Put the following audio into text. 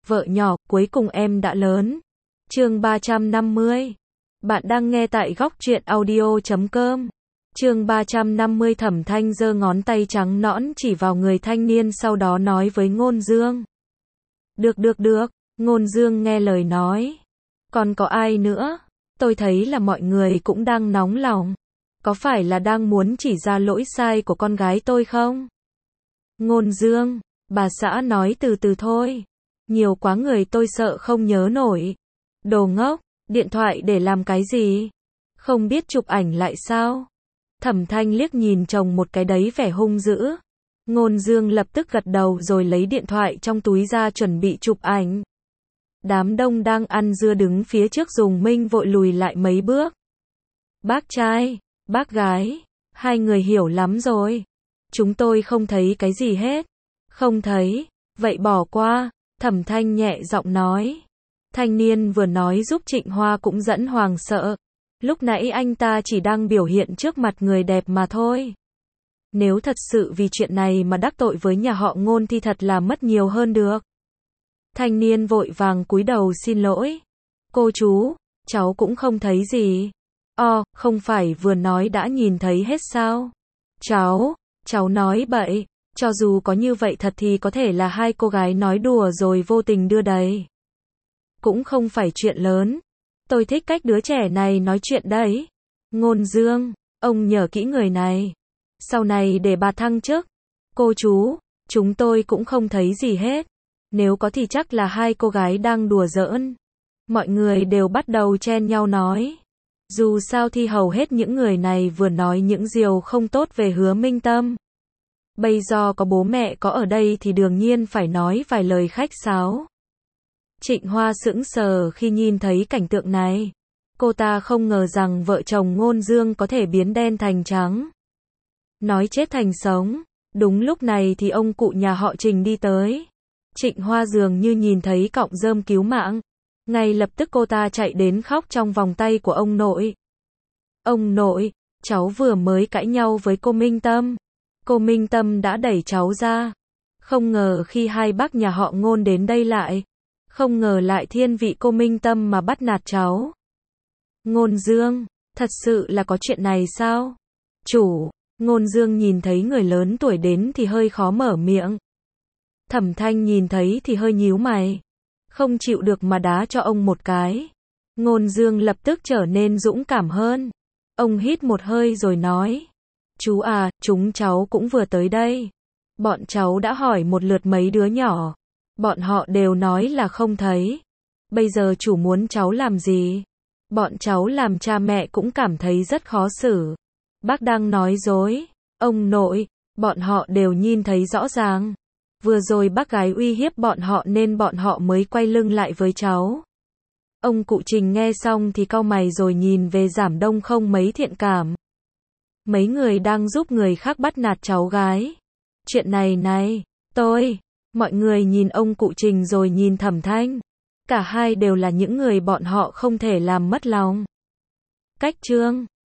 vợ nhỏ, cuối cùng em đã lớn. Chương 350. Bạn đang nghe tại góc truyện audio.com. Chương 350. Thẩm Thanh giơ ngón tay trắng nõn chỉ vào người thanh niên, sau đó nói với Ngôn Dương. Được. Ngôn Dương nghe lời nói. Còn có ai nữa? Tôi thấy là mọi người cũng đang nóng lòng. Có phải là đang muốn chỉ ra lỗi sai của con gái tôi không? Ngôn Dương, bà xã nói từ từ thôi. Nhiều quá người tôi sợ không nhớ nổi. Đồ ngốc, điện thoại để làm cái gì? Không biết chụp ảnh lại sao? Thẩm Thanh liếc nhìn chồng một cái đấy vẻ hung dữ. Ngôn Dương lập tức gật đầu rồi lấy điện thoại trong túi ra chuẩn bị chụp ảnh. Đám đông đang ăn dưa đứng phía trước dùng mình vội lùi lại mấy bước. Bác trai, bác gái, hai người hiểu lắm rồi. Chúng tôi không thấy cái gì hết. Không thấy, vậy bỏ qua, Thẩm Thanh nhẹ giọng nói. Thanh niên vừa nói giúp Trịnh Hoa cũng dẫn hoàng sợ. Lúc nãy anh ta chỉ đang biểu hiện trước mặt người đẹp mà thôi. Nếu thật sự vì chuyện này mà đắc tội với nhà họ Ngôn thì thật là mất nhiều hơn được. Thanh niên vội vàng cúi đầu xin lỗi. Cô chú, cháu cũng không thấy gì. Không phải vừa nói đã nhìn thấy hết sao? Cháu nói bậy. Cho dù có như vậy thật thì có thể là hai cô gái nói đùa rồi vô tình đưa đẩy. Cũng không phải chuyện lớn. Tôi thích cách đứa trẻ này nói chuyện đấy. Ngôn Dương, ông nhớ kỹ người này. Sau này để bà thăng chức. Cô chú, chúng tôi cũng không thấy gì hết. Nếu có thì chắc là hai cô gái đang đùa giỡn. Mọi người đều bắt đầu chen nhau nói. Dù sao thì hầu hết những người này vừa nói những điều không tốt về Hứa Minh Tâm. Bây giờ có bố mẹ có ở đây thì đương nhiên phải nói vài lời khách sáo. Trịnh Hoa sững sờ khi nhìn thấy cảnh tượng này. Cô ta không ngờ rằng vợ chồng Ngôn Dương có thể biến đen thành trắng. Nói chết thành sống. Đúng lúc này thì ông cụ nhà họ Trình đi tới. Trịnh Hoa dường như nhìn thấy cọng rơm cứu mạng. Ngay lập tức cô ta chạy đến khóc trong vòng tay của ông nội. Ông nội, cháu vừa mới cãi nhau với cô Minh Tâm. Cô Minh Tâm đã đẩy cháu ra. Không ngờ khi hai bác nhà họ Ngôn đến đây lại. Không ngờ lại thiên vị cô Minh Tâm mà bắt nạt cháu. Ngôn Dương, thật sự là có chuyện này sao? Chủ, Ngôn Dương nhìn thấy người lớn tuổi đến thì hơi khó mở miệng. Thẩm Thanh nhìn thấy thì hơi nhíu mày. Không chịu được mà đá cho ông một cái. Ngôn Dương lập tức trở nên dũng cảm hơn. Ông hít một hơi rồi nói. Chú à, chúng cháu cũng vừa tới đây. Bọn cháu đã hỏi một lượt mấy đứa nhỏ. Bọn họ đều nói là không thấy. Bây giờ chủ muốn cháu làm gì? Bọn cháu làm cha mẹ cũng cảm thấy rất khó xử. Bác đang nói dối. Ông nội, bọn họ đều nhìn thấy rõ ràng. Vừa rồi bác gái uy hiếp bọn họ nên bọn họ mới quay lưng lại với cháu. Ông cụ Trình nghe xong thì cau mày rồi nhìn về Giản Đông không mấy thiện cảm. Mấy người đang giúp người khác bắt nạt cháu gái. Chuyện này, mọi người nhìn ông cụ Trình rồi nhìn Thẩm Thanh. Cả hai đều là những người bọn họ không thể làm mất lòng. Cách chương